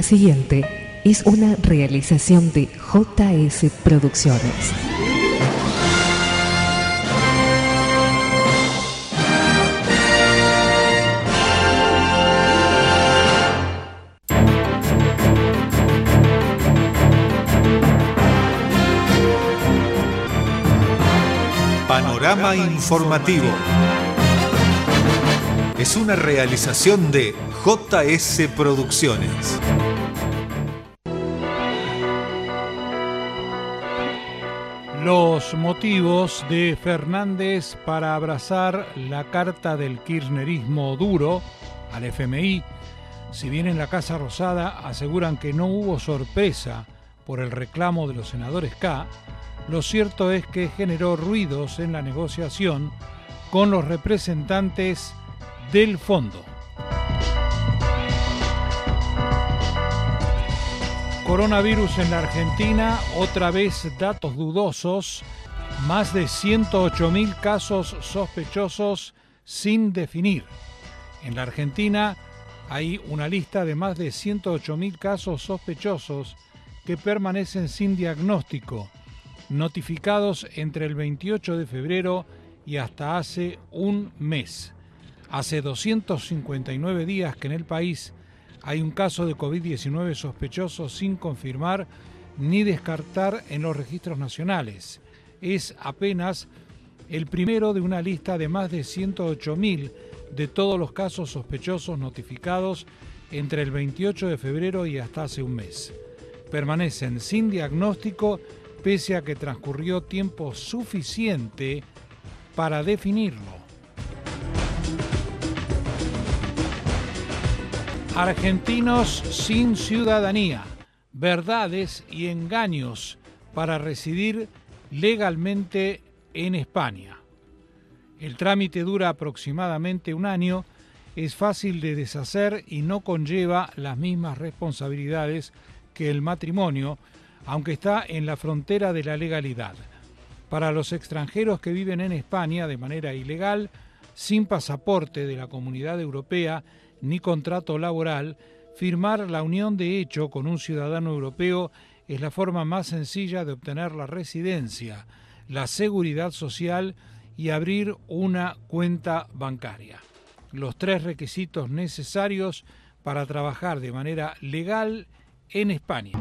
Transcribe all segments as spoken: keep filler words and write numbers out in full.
La siguiente es una realización de J S Producciones. Panorama Informativo. Es una realización de J S Producciones. Los motivos de Fernández para abrazar la carta del kirchnerismo duro al F M I, si bien en la Casa Rosada aseguran que no hubo sorpresa por el reclamo de los senadores K, lo cierto es que generó ruidos en la negociación con los representantes del fondo. Coronavirus en la Argentina, otra vez datos dudosos, más de ciento ocho mil casos sospechosos sin definir. En la Argentina hay una lista de más de ciento ocho mil casos sospechosos que permanecen sin diagnóstico, notificados entre el veintiocho de febrero y hasta hace un mes. Hace doscientos cincuenta y nueve días que en el país hay un caso de COVID diecinueve sospechoso sin confirmar ni descartar en los registros nacionales. Es apenas el primero de una lista de más de ciento ocho mil de todos los casos sospechosos notificados entre el veintiocho de febrero y hasta hace un mes. Permanecen sin diagnóstico pese a que transcurrió tiempo suficiente para definirlo. Argentinos sin ciudadanía, verdades y engaños para residir legalmente en España. El trámite dura aproximadamente un año, es fácil de deshacer y no conlleva las mismas responsabilidades que el matrimonio, aunque está en la frontera de la legalidad. Para los extranjeros que viven en España de manera ilegal, sin pasaporte de la Comunidad Europea ni contrato laboral, firmar la unión de hecho con un ciudadano europeo es la forma más sencilla de obtener la residencia, la seguridad social y abrir una cuenta bancaria. Los tres requisitos necesarios para trabajar de manera legal en España.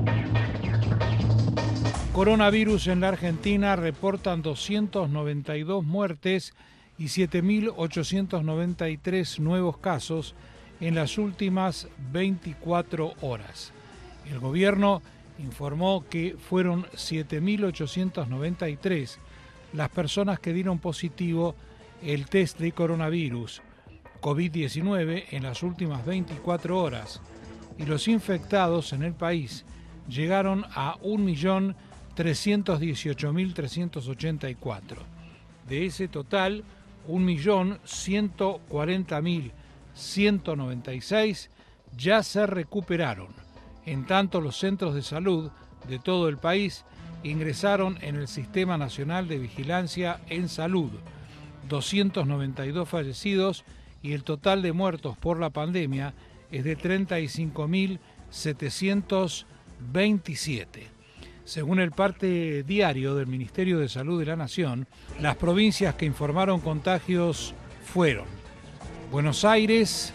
Coronavirus en la Argentina, reportan doscientas noventa y dos muertes y siete mil ochocientos noventa y tres nuevos casos en las últimas veinticuatro horas. El gobierno informó que fueron siete mil ochocientos noventa y tres las personas que dieron positivo el test de coronavirus COVID diecinueve en las últimas veinticuatro horas, y los infectados en el país llegaron a un millón trescientos dieciocho mil trescientos ochenta y cuatro. De ese total, un millón ciento cuarenta mil ciento noventa y seis ya se recuperaron. En tanto, los centros de salud de todo el país ingresaron en el Sistema Nacional de Vigilancia en Salud. doscientos noventa y dos fallecidos y el total de muertos por la pandemia es de treinta y cinco mil setecientos veintisiete. Según el parte diario del Ministerio de Salud de la Nación, las provincias que informaron contagios fueron Buenos Aires,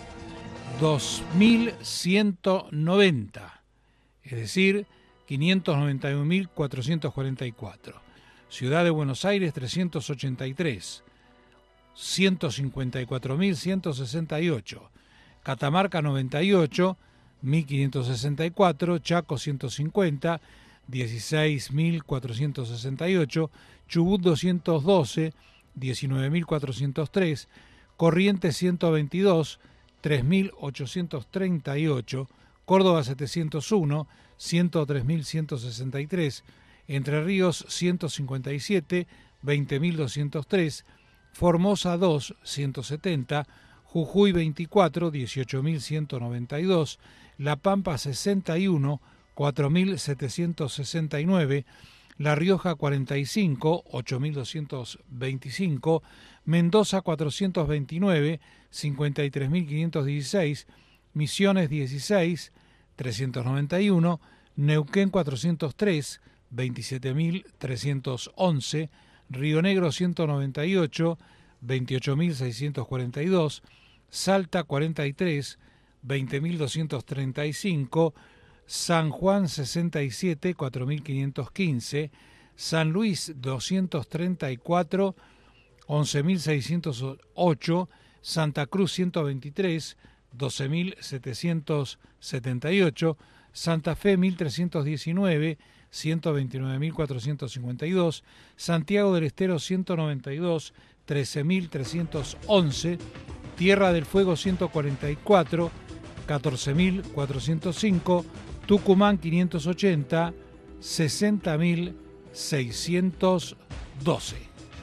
dos mil ciento noventa, es decir, quinientos noventa y un mil cuatrocientos cuarenta y cuatro. Ciudad de Buenos Aires, trescientos ochenta y tres, ciento cincuenta y cuatro mil ciento sesenta y ocho. Catamarca, noventa y ocho, mil quinientos sesenta y cuatro. Chaco, ciento cincuenta, dieciséis mil cuatrocientos sesenta y ocho, Chubut doscientos doce, diecinueve mil cuatrocientos tres, Corrientes ciento veintidós, tres mil ochocientos treinta y ocho, Córdoba setecientos uno, ciento tres mil ciento sesenta y tres, Entre Ríos ciento cincuenta y siete, veinte mil doscientos tres, Formosa dos, ciento setenta, Jujuy veinticuatro, dieciocho mil ciento noventa y dos, La Pampa sesenta y uno, cuatro mil setecientos sesenta y nueve, La Rioja cuarenta y cinco, ocho mil doscientos veinticinco, Mendoza cuatrocientos veintinueve, cincuenta y tres mil quinientos dieciséis, Misiones dieciséis, trescientos noventa y uno, Neuquén cuatrocientos tres, veintisiete mil trescientos once, Río Negro ciento noventa y ocho, veintiocho mil seiscientos cuarenta y dos, Salta cuarenta y tres, veinte mil doscientos treinta y cinco, San Juan sesenta y siete, cuatro mil quinientos quince, San Luis doscientos treinta y cuatro, once mil seiscientos ocho, Santa Cruz ciento veintitrés, doce mil setecientos setenta y ocho, Santa Fe mil trescientos diecinueve, ciento veintinueve mil cuatrocientos cincuenta y dos, Santiago del Estero ciento noventa y dos, trece mil trescientos once, Tierra del Fuego ciento cuarenta y cuatro, catorce mil cuatrocientos cinco, Tucumán quinientos ochenta, sesenta mil seiscientos doce.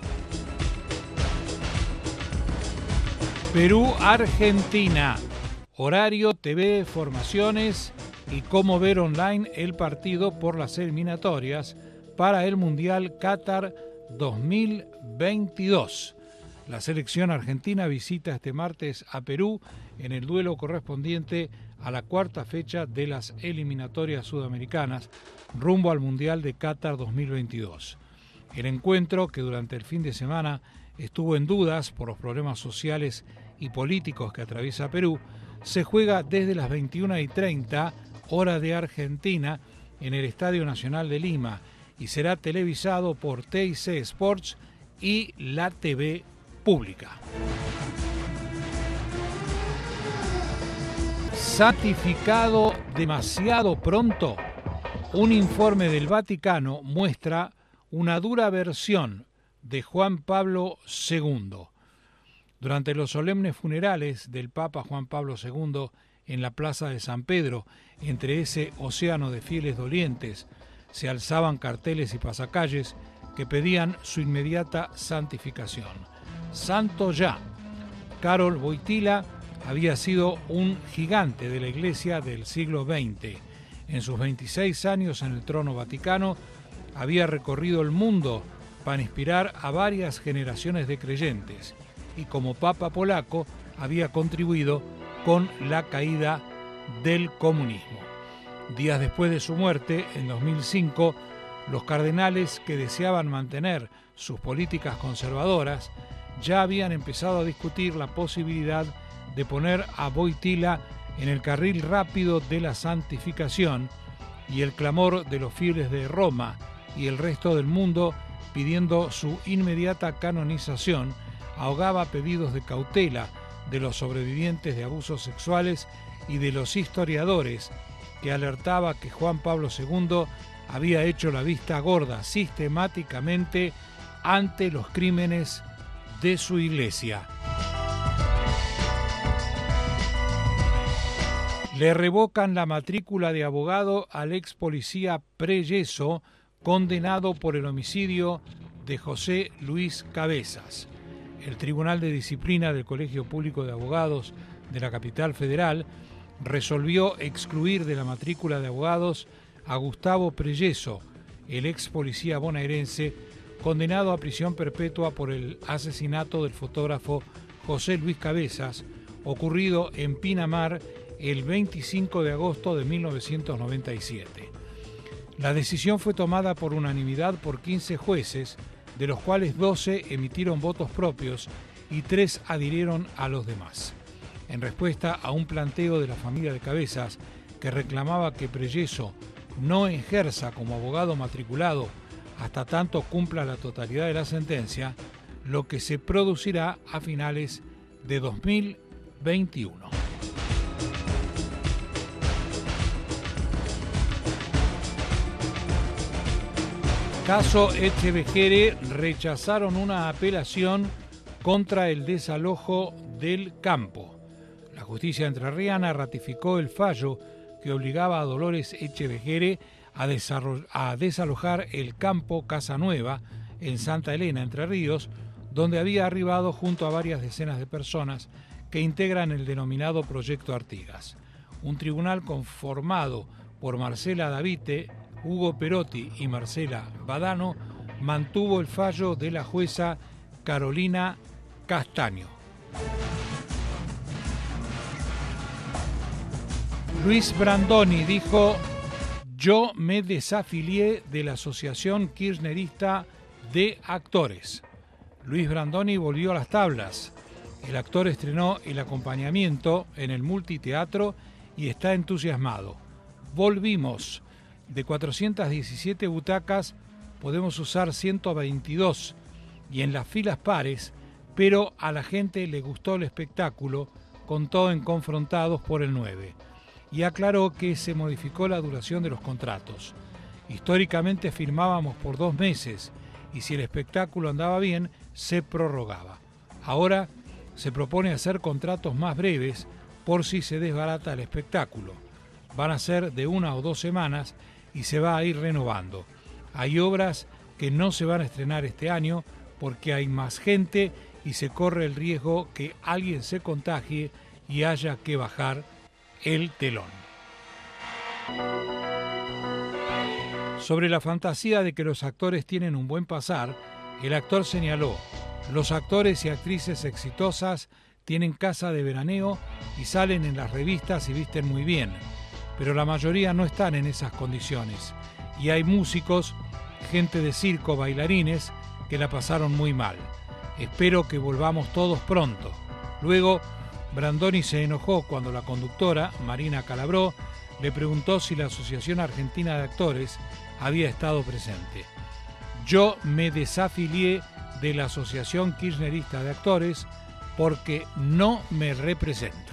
Perú-Argentina, horario, T V, formaciones y cómo ver online el partido por las eliminatorias para el Mundial Qatar dos mil veintidós. La selección argentina visita este martes a Perú en el duelo correspondiente a la cuarta fecha de las eliminatorias sudamericanas rumbo al Mundial de Qatar dos mil veintidós. El encuentro, que durante el fin de semana estuvo en dudas por los problemas sociales y políticos que atraviesa Perú, se juega desde las veintiuna y treinta hora de Argentina en el Estadio Nacional de Lima y será televisado por T I C Sports y la T V pública. Santificado demasiado pronto. Un informe del Vaticano muestra una dura versión de Juan Pablo segundo. Durante los solemnes funerales del Papa Juan Pablo segundo en la Plaza de San Pedro, entre ese océano de fieles dolientes, se alzaban carteles y pasacalles que pedían su inmediata santificación. Santo ya. Karol Wojtyła había sido un gigante de la Iglesia del siglo veinte. En sus veintiséis años en el trono vaticano, había recorrido el mundo para inspirar a varias generaciones de creyentes y como Papa polaco había contribuido con la caída del comunismo. Días después de su muerte, en dos mil cinco, los cardenales que deseaban mantener sus políticas conservadoras ya habían empezado a discutir la posibilidad de poner a Wojtyła en el carril rápido de la santificación, y el clamor de los fieles de Roma y el resto del mundo pidiendo su inmediata canonización ahogaba pedidos de cautela de los sobrevivientes de abusos sexuales y de los historiadores, que alertaba que Juan Pablo segundo había hecho la vista gorda sistemáticamente ante los crímenes de su iglesia. Le revocan la matrícula de abogado al ex policía Preyeso, condenado por el homicidio de José Luis Cabezas. El Tribunal de Disciplina del Colegio Público de Abogados de la capital federal resolvió excluir de la matrícula de abogados a Gustavo Preyeso, el ex policía bonaerense, condenado a prisión perpetua por el asesinato del fotógrafo José Luis Cabezas, ocurrido en Pinamar el veinticinco de agosto de mil novecientos noventa y siete. La decisión fue tomada por unanimidad por quince jueces, de los cuales doce emitieron votos propios y tres adhirieron a los demás. En respuesta a un planteo de la familia de Cabezas, que reclamaba que Preyeso no ejerza como abogado matriculado hasta tanto cumpla la totalidad de la sentencia, lo que se producirá a finales de dos mil veintiuno. Caso Echevejere, rechazaron una apelación contra el desalojo del campo. La justicia entrerriana ratificó el fallo que obligaba a Dolores Echevejere a, a desalojar el campo Casa Nueva en Santa Elena, Entre Ríos, donde había arribado junto a varias decenas de personas que integran el denominado Proyecto Artigas. Un tribunal conformado por Marcela Davite, Hugo Perotti y Marcela Badano mantuvo el fallo de la jueza Carolina Castaño. Luis Brandoni dijo: yo me desafilié de la Asociación Kirchnerista de Actores. Luis Brandoni volvió a las tablas. El actor estrenó El acompañamiento en el Multiteatro y está entusiasmado. Volvimos. De cuatrocientas diecisiete butacas podemos usar ciento veintidós y en las filas pares, pero a la gente le gustó el espectáculo, contó en Confrontados por el nueve. Y aclaró que se modificó la duración de los contratos. Históricamente firmábamos por dos meses y si el espectáculo andaba bien, se prorrogaba. Ahora se propone hacer contratos más breves por si se desbarata el espectáculo. Van a ser de una o dos semanas y se va a ir renovando. Hay obras que no se van a estrenar este año porque hay más gente y se corre el riesgo que alguien se contagie y haya que bajar el telón. Sobre la fantasía de que los actores tienen un buen pasar, el actor señaló: los actores y actrices exitosas tienen casa de veraneo y salen en las revistas y visten muy bien, pero la mayoría no están en esas condiciones. Y hay músicos, gente de circo, bailarines, que la pasaron muy mal. Espero que volvamos todos pronto. Luego, Brandoni se enojó cuando la conductora, Marina Calabró, le preguntó si la Asociación Argentina de Actores había estado presente. Yo me desafilié de la Asociación Kirchnerista de Actores porque no me representa.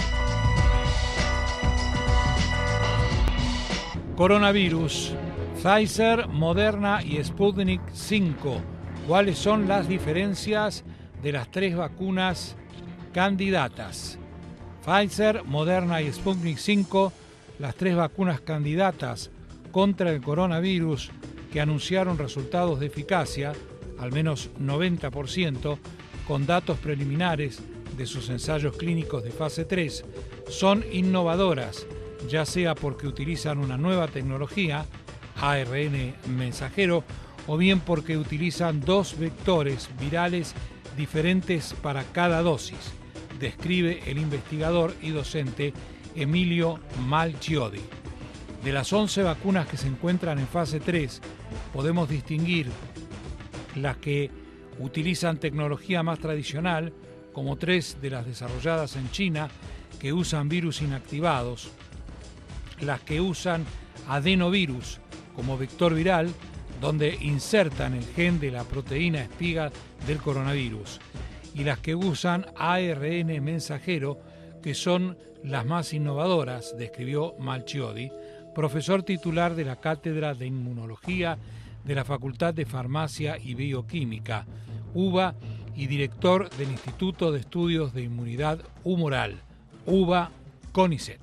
Coronavirus. Pfizer, Moderna y Sputnik cinco. ¿Cuáles son las diferencias de las tres vacunas candidatas? Pfizer, Moderna y Sputnik cinco, las tres vacunas candidatas contra el coronavirus que anunciaron resultados de eficacia, al menos noventa por ciento, con datos preliminares de sus ensayos clínicos de fase tres, son innovadoras, ya sea porque utilizan una nueva tecnología, A R N mensajero, o bien porque utilizan dos vectores virales diferentes para cada dosis, describe el investigador y docente Emilio Malchiodi. De las once vacunas que se encuentran en fase tres, podemos distinguir las que utilizan tecnología más tradicional, como tres de las desarrolladas en China, que usan virus inactivados, las que usan adenovirus como vector viral, donde insertan el gen de la proteína espiga del coronavirus, y las que usan A R N mensajero, que son las más innovadoras, describió Malchiodi, profesor titular de la Cátedra de Inmunología de la Facultad de Farmacia y Bioquímica, U B A, y director del Instituto de Estudios de Inmunidad Humoral, U B A CONICET.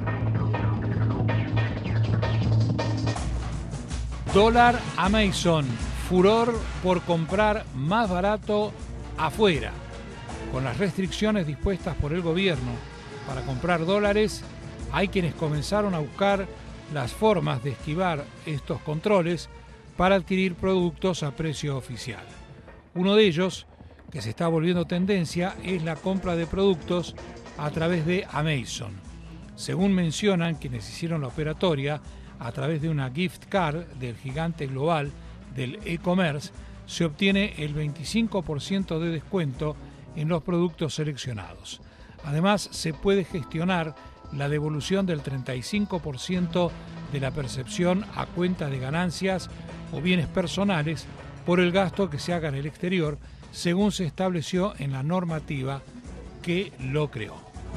Dólar Amazon, furor por comprar más barato afuera. Con las restricciones dispuestas por el gobierno para comprar dólares, hay quienes comenzaron a buscar las formas de esquivar estos controles para adquirir productos a precio oficial. Uno de ellos, que se está volviendo tendencia, es la compra de productos a través de Amazon. Según mencionan quienes hicieron la operatoria, a través de una gift card del gigante global del e-commerce, se obtiene el veinticinco por ciento de descuento en los productos seleccionados. Además, se puede gestionar la devolución del treinta y cinco por ciento de la percepción a cuenta de ganancias o bienes personales por el gasto que se haga en el exterior, según se estableció en la normativa que lo creó.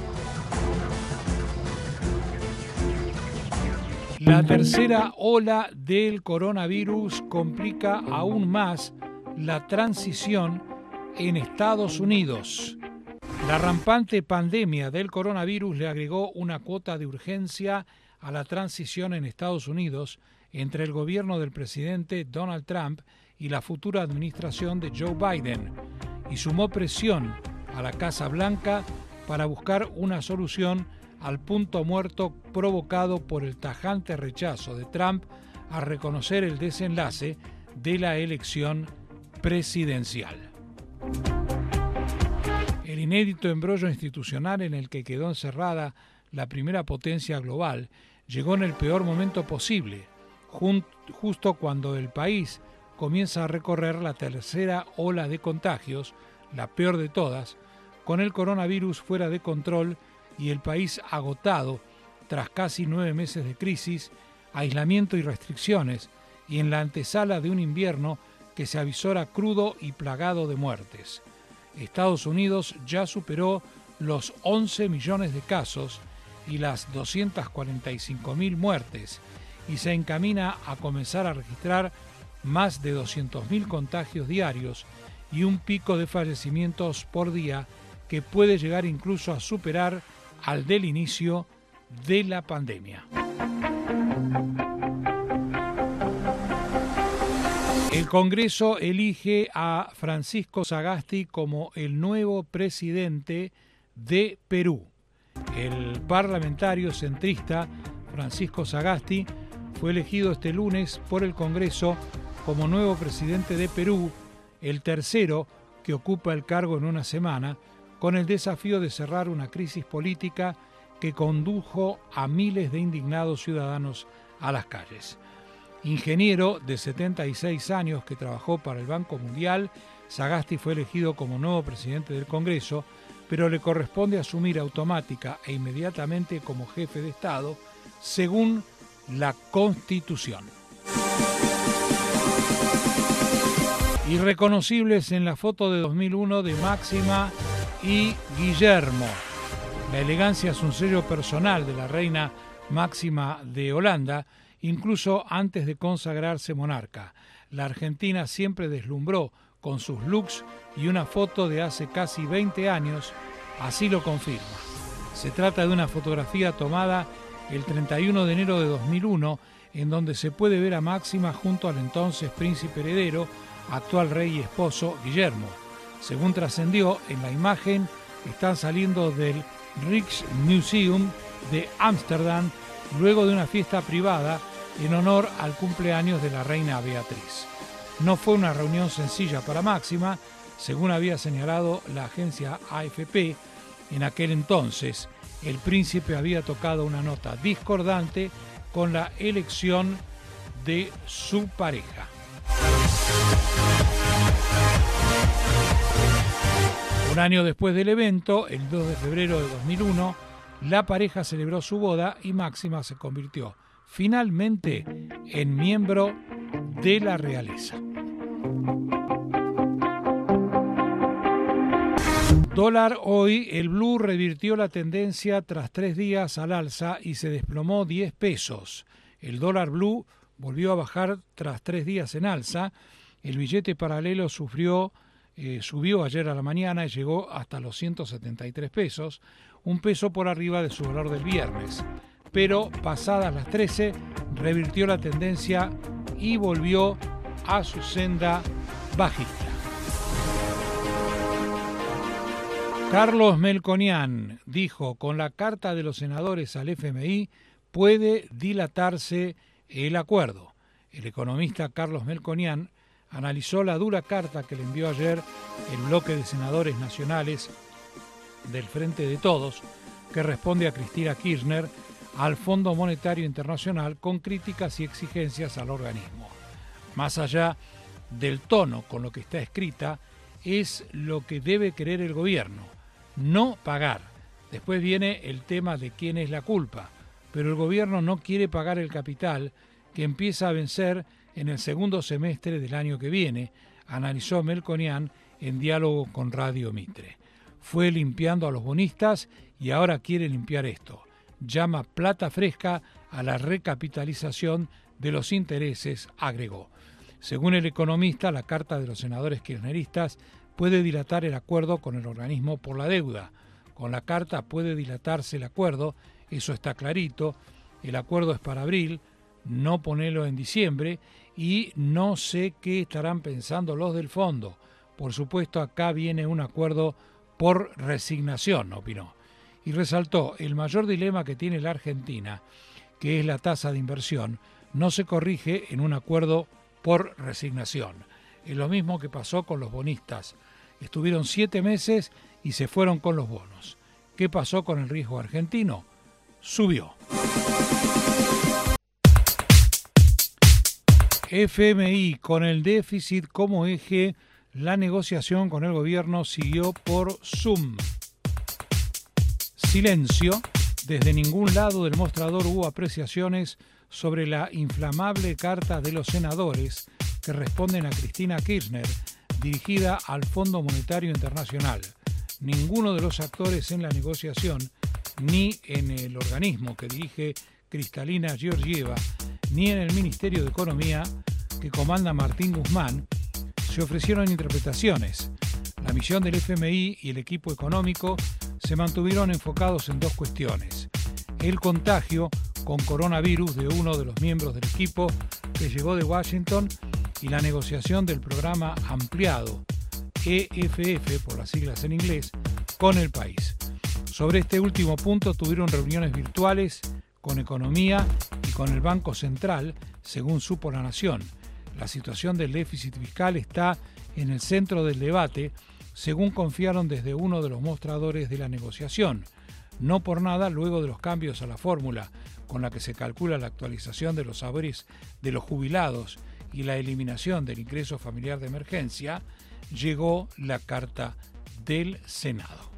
La tercera ola del coronavirus complica aún más la transición en Estados Unidos. La rampante pandemia del coronavirus le agregó una cuota de urgencia a la transición en Estados Unidos entre el gobierno del presidente Donald Trump y la futura administración de Joe Biden, y sumó presión a la Casa Blanca para buscar una solución al punto muerto provocado por el tajante rechazo de Trump a reconocer el desenlace de la elección presidencial. El inédito embrollo institucional en el que quedó encerrada la primera potencia global, llegó en el peor momento posible, justo cuando el país comienza a recorrer la tercera ola de contagios, la peor de todas, con el coronavirus fuera de control y el país agotado tras casi nueve meses de crisis, aislamiento y restricciones, y en la antesala de un invierno que se avisora crudo y plagado de muertes. Estados Unidos ya superó los once millones de casos y las doscientas cuarenta y cinco mil muertes, y se encamina a comenzar a registrar más de doscientos mil contagios diarios y un pico de fallecimientos por día que puede llegar incluso a superar al del inicio de la pandemia. El Congreso elige a Francisco Sagasti como el nuevo presidente de Perú. El parlamentario centrista Francisco Sagasti fue elegido este lunes por el Congreso como nuevo presidente de Perú, el tercero que ocupa el cargo en una semana, con el desafío de cerrar una crisis política que condujo a miles de indignados ciudadanos a las calles. Ingeniero de setenta y seis años que trabajó para el Banco Mundial, Sagasti fue elegido como nuevo presidente del Congreso, pero le corresponde asumir automática e inmediatamente como jefe de Estado, según la Constitución. Irreconocibles en la foto de dos mil uno de Máxima y Guillermo. La elegancia es un sello personal de la reina Máxima de Holanda, incluso antes de consagrarse monarca. La argentina siempre deslumbró con sus looks y una foto de hace casi veinte años así lo confirma. Se trata de una fotografía tomada el treinta y uno de enero de dos mil uno, en donde se puede ver a Máxima junto al entonces príncipe heredero, actual rey y esposo, Guillermo. Según trascendió, en la imagen están saliendo del Rijksmuseum de Ámsterdam luego de una fiesta privada en honor al cumpleaños de la reina Beatriz. No fue una reunión sencilla para Máxima, según había señalado la agencia A F P. En aquel entonces, el príncipe había tocado una nota discordante con la elección de su pareja. Un año después del evento, el dos de febrero de dos mil uno, la pareja celebró su boda y Máxima se convirtió finalmente en miembro de la realeza. Dólar hoy, el blue revirtió la tendencia tras tres días al alza y se desplomó diez pesos. El dólar blue volvió a bajar tras tres días en alza. El billete paralelo sufrió, eh, subió ayer a la mañana y llegó hasta los ciento setenta y tres pesos, un peso por arriba de su valor del viernes. Pero pasadas las trece revirtió la tendencia y volvió a su senda bajista. Carlos Melconian dijo: con la carta de los senadores al F M I puede dilatarse el acuerdo. El economista Carlos Melconian analizó la dura carta que le envió ayer el bloque de senadores nacionales del Frente de Todos, que responde a Cristina Kirchner, al Fondo Monetario Internacional, con críticas y exigencias al organismo. Más allá del tono con lo que está escrita, es lo que debe querer el gobierno: no pagar. Después viene el tema de quién es la culpa, pero el gobierno no quiere pagar el capital que empieza a vencer en el segundo semestre del año que viene, analizó Melconian en diálogo con Radio Mitre. Fue limpiando a los bonistas y ahora quiere limpiar esto. Llama plata fresca a la recapitalización de los intereses, agregó. Según el economista, la carta de los senadores kirchneristas puede dilatar el acuerdo con el organismo por la deuda. Con la carta puede dilatarse el acuerdo, eso está clarito. El acuerdo es para abril, no ponerlo en diciembre, y no sé qué estarán pensando los del fondo. Por supuesto, acá viene un acuerdo por resignación, opinó. Y resaltó: el mayor dilema que tiene la Argentina, que es la tasa de inversión, no se corrige en un acuerdo por resignación. Es lo mismo que pasó con los bonistas. Estuvieron siete meses y se fueron con los bonos. ¿Qué pasó con el riesgo argentino? subió. F M I, con el déficit como eje, la negociación con el gobierno siguió por Zoom. Silencio. Desde ningún lado del mostrador hubo apreciaciones sobre la inflamable carta de los senadores que responden a Cristina Kirchner, dirigida al Fondo Monetario Internacional. Ninguno de los actores en la negociación, ni en el organismo que dirige Kristalina Georgieva, ni en el Ministerio de Economía que comanda Martín Guzmán, se ofrecieron interpretaciones. La misión del F M I y el equipo económico se mantuvieron enfocados en dos cuestiones: el contagio con coronavirus de uno de los miembros del equipo que llegó de Washington y la negociación del programa ampliado E F F, por las siglas en inglés, con el país. Sobre este último punto tuvieron reuniones virtuales con Economía y con el Banco Central, según supo La Nación. La situación del déficit fiscal está en el centro del debate, según confiaron desde uno de los mostradores de la negociación. No por nada, luego de los cambios a la fórmula con la que se calcula la actualización de los saberes de los jubilados y la eliminación del ingreso familiar de emergencia, llegó la carta del Senado.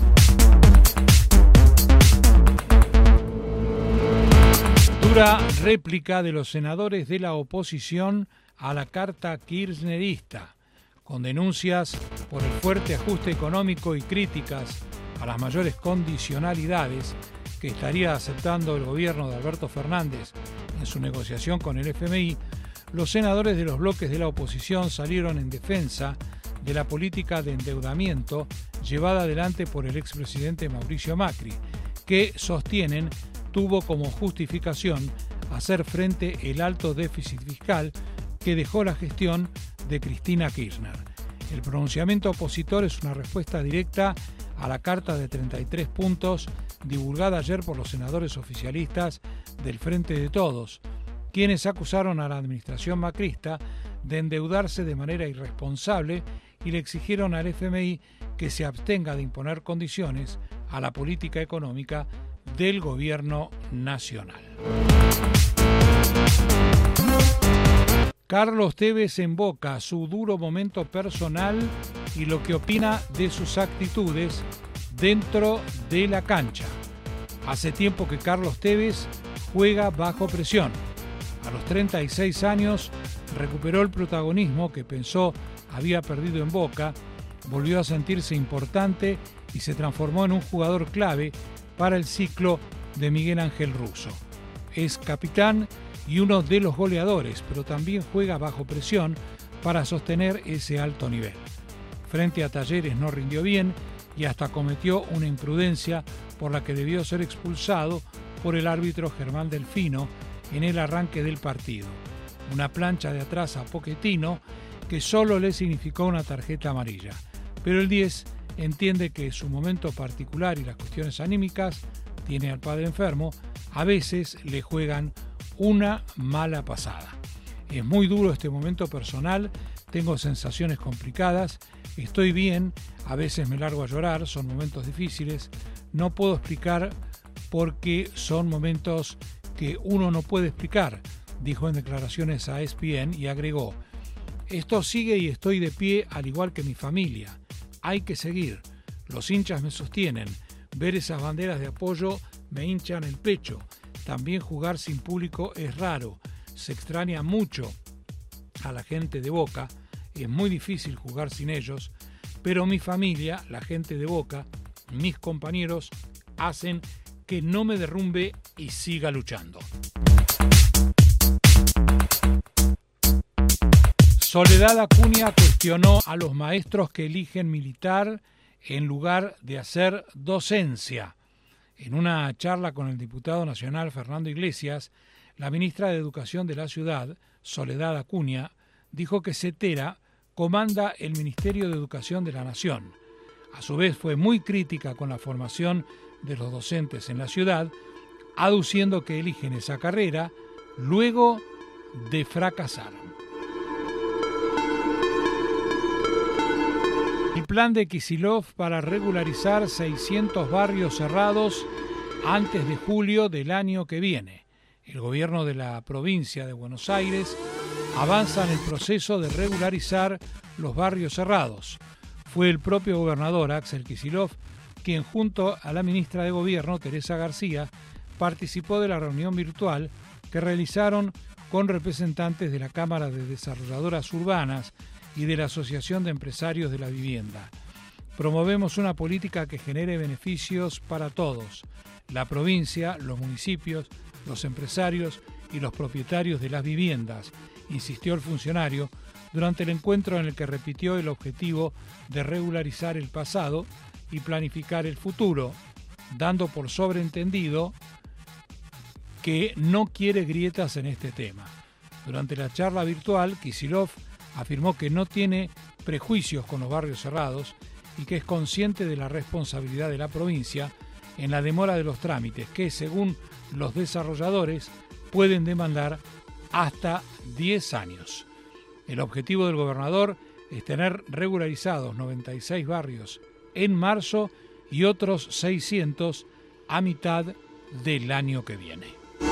Dura réplica de los senadores de la oposición a la carta kirchnerista, con denuncias por el fuerte ajuste económico y críticas a las mayores condicionalidades que estaría aceptando el gobierno de Alberto Fernández en su negociación con el F M I. Los senadores de los bloques de la oposición salieron en defensa de la política de endeudamiento llevada adelante por el expresidente Mauricio Macri, que sostienen tuvo como justificación hacer frente el alto déficit fiscal que dejó la gestión de Cristina Kirchner. El pronunciamiento opositor es una respuesta directa a la carta de treinta y tres puntos divulgada ayer por los senadores oficialistas del Frente de Todos, quienes acusaron a la administración macrista de endeudarse de manera irresponsable y le exigieron al F M I que se abstenga de imponer condiciones a la política económica del gobierno nacional. Carlos Tevez invoca su duro momento personal y lo que opina de sus actitudes dentro de la cancha. Hace tiempo que Carlos Tevez juega bajo presión. A los treinta y seis años recuperó el protagonismo que pensó había perdido en Boca, volvió a sentirse importante y se transformó en un jugador clave para el ciclo de Miguel Ángel Russo. Es capitán y uno de los goleadores, pero también juega bajo presión para sostener ese alto nivel. Frente a Talleres no rindió bien y hasta cometió una imprudencia por la que debió ser expulsado por el árbitro Germán Delfino en el arranque del partido. Una plancha de atrás a Pochettino que solo le significó una tarjeta amarilla. Pero el diez entiende que su momento particular y las cuestiones anímicas, tiene al padre enfermo, a veces le juegan una mala pasada. Es muy duro este momento personal, tengo sensaciones complicadas, estoy bien, a veces me largo a llorar, son momentos difíciles, no puedo explicar por qué son momentos que uno no puede explicar, dijo en declaraciones a E S P N y agregó: esto sigue y estoy de pie al igual que mi familia. Hay que seguir. Los hinchas me sostienen. Ver esas banderas de apoyo me hinchan el pecho. También jugar sin público es raro. Se extraña mucho a la gente de Boca. Es muy difícil jugar sin ellos. Pero mi familia, la gente de Boca, mis compañeros, hacen que no me derrumbe y siga luchando. Soledad Acuña cuestionó a los maestros que eligen militar en lugar de hacer docencia. En una charla con el diputado nacional Fernando Iglesias, la ministra de Educación de la ciudad, Soledad Acuña, dijo que Cetera comanda el Ministerio de Educación de la Nación. A su vez fue muy crítica con la formación de los docentes en la ciudad, aduciendo que eligen esa carrera luego de fracasar. El plan de Kicillof para regularizar seiscientos barrios cerrados antes de julio del año que viene. El gobierno de la provincia de Buenos Aires avanza en el proceso de regularizar los barrios cerrados. Fue el propio gobernador Axel Kicillof quien, junto a la ministra de Gobierno, Teresa García, participó de la reunión virtual que realizaron con representantes de la Cámara de Desarrolladoras Urbanas y de la Asociación de Empresarios de la Vivienda. Promovemos una política que genere beneficios para todos, la provincia, los municipios, los empresarios y los propietarios de las viviendas, insistió el funcionario durante el encuentro en el que repitió el objetivo de regularizar el pasado y planificar el futuro, dando por sobreentendido que no quiere grietas en este tema. Durante la charla virtual, Kicillof afirmó que no tiene prejuicios con los barrios cerrados y que es consciente de la responsabilidad de la provincia en la demora de los trámites, que según los desarrolladores pueden demandar hasta diez años. El objetivo del gobernador es tener regularizados noventa y seis barrios en marzo y otros seiscientos a mitad del año que viene.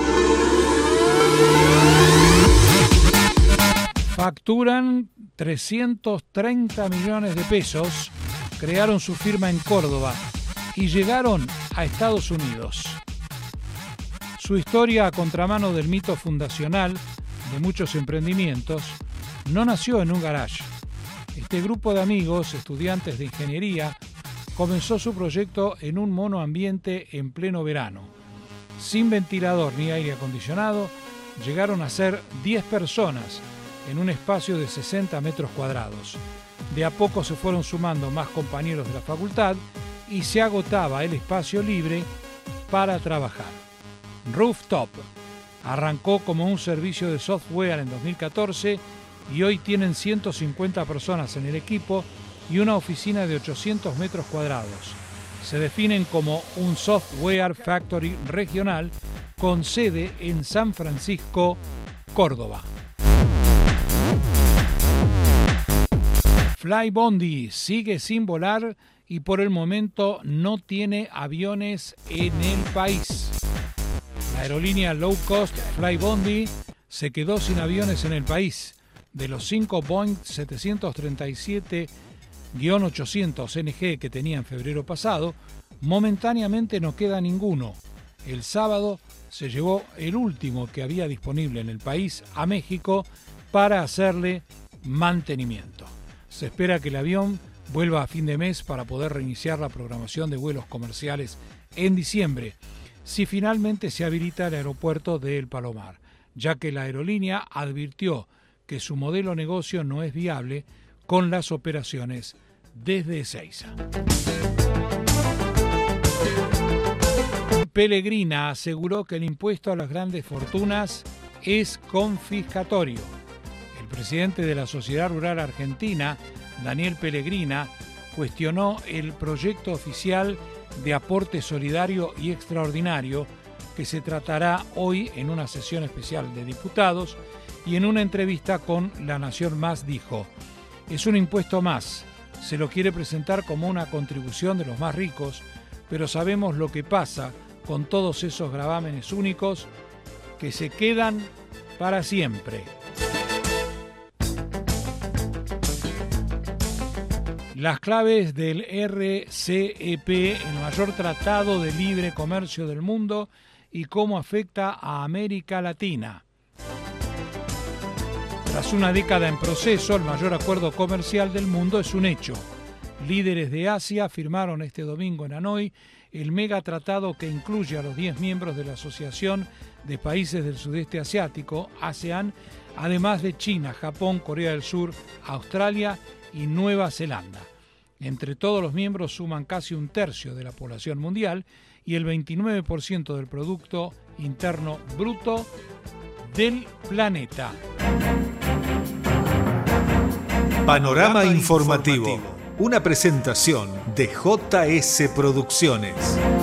Facturan trescientos treinta millones de pesos, crearon su firma en Córdoba y llegaron a Estados Unidos. Su historia, a contramano del mito fundacional de muchos emprendimientos, no nació en un garage. Este grupo de amigos, estudiantes de ingeniería, comenzó su proyecto en un monoambiente en pleno verano. Sin ventilador ni aire acondicionado, llegaron a ser diez personas en un espacio de sesenta metros cuadrados. De a poco se fueron sumando más compañeros de la facultad y se agotaba el espacio libre para trabajar. Rooftop arrancó como un servicio de software en dos mil catorce y hoy tienen ciento cincuenta personas en el equipo y una oficina de ochocientos metros cuadrados. Se definen como un software factory regional con sede en San Francisco, Córdoba. Flybondi sigue sin volar y por el momento no tiene aviones en el país. La aerolínea low cost Flybondi se quedó sin aviones en el país. De los cinco Boeing setecientos treinta y siete ochocientos N G que tenía en febrero pasado, momentáneamente no queda ninguno. El sábado se llevó el último que había disponible en el país a México para hacerle mantenimiento. Se espera que el avión vuelva a fin de mes para poder reiniciar la programación de vuelos comerciales en diciembre, si finalmente se habilita el aeropuerto de El Palomar, ya que la aerolínea advirtió que su modelo negocio no es viable con las operaciones desde Ezeiza. Pellegrina aseguró que el impuesto a las grandes fortunas es confiscatorio. El presidente de la Sociedad Rural Argentina, Daniel Pellegrina, cuestionó el proyecto oficial de aporte solidario y extraordinario que se tratará hoy en una sesión especial de diputados y en una entrevista con La Nación Más dijo: es un impuesto más, se lo quiere presentar como una contribución de los más ricos, pero sabemos lo que pasa con todos esos gravámenes únicos que se quedan para siempre. Las claves del R C E P, el mayor tratado de libre comercio del mundo, y cómo afecta a América Latina. Tras una década en proceso, el mayor acuerdo comercial del mundo es un hecho. Líderes de Asia firmaron este domingo en Hanoi el megatratado que incluye a los diez miembros de la Asociación de Países del Sudeste Asiático, ASEAN, además de China, Japón, Corea del Sur, Australia y Nueva Zelanda. Entre todos los miembros suman casi un tercio de la población mundial y el veintinueve por ciento del Producto Interno Bruto del planeta. Panorama informativo, una presentación de J S Producciones.